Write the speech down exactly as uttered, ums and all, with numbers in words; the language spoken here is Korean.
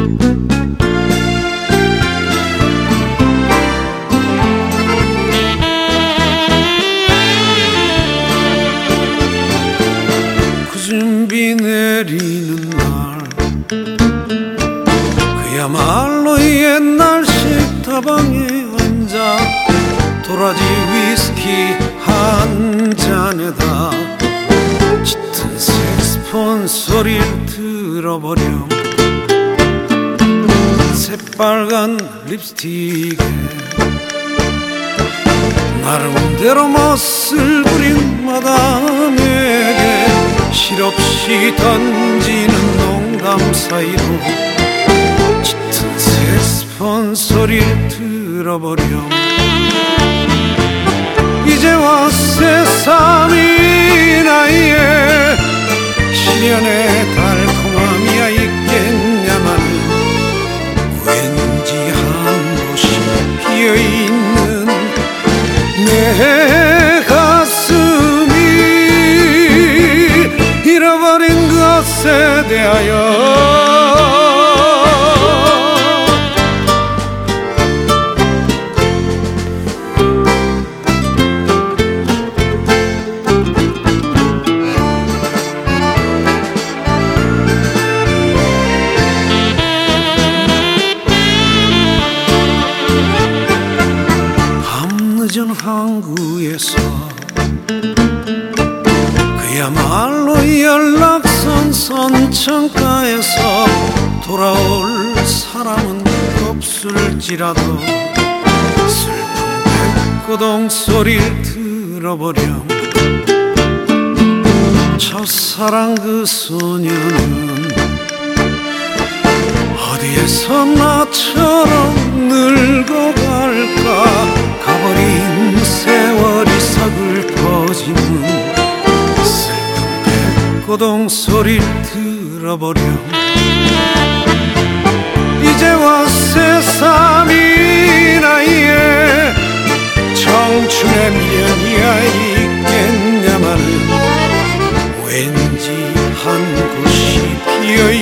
준비 내리는 날 그야말로 옛날 식다방에 앉아 도라지 위스키 한 잔에다 짙은 색스폰 소리를 들어버렴. 새빨간 립스틱에 나름대로 멋을 부린 마담에게 실없이 던지는 농담 사이로 짙은 색스폰 소리를 들어버렴. 이제와 새삼이 나이에 시련의 달콤함이야 있겠냐만 왠지 한 곳이 비어있는 내 가슴이 잃어버린 것에 대하여 밤늦은 항구에서 그야말로 연락선 선창가에서 돌아올 사람은 없을지라도 슬픈 백고동 소리를 들어버렴. 첫사랑 그 소녀는 어디에서 나처럼 늙어갈까. 가버린 세월이 서글퍼지는 슬픈 백고동 소리를 들어버렴. 이제와 새삼이 나이에 청춘의 미련이야 있겠냐마는 왠지 한 곳이 비어있는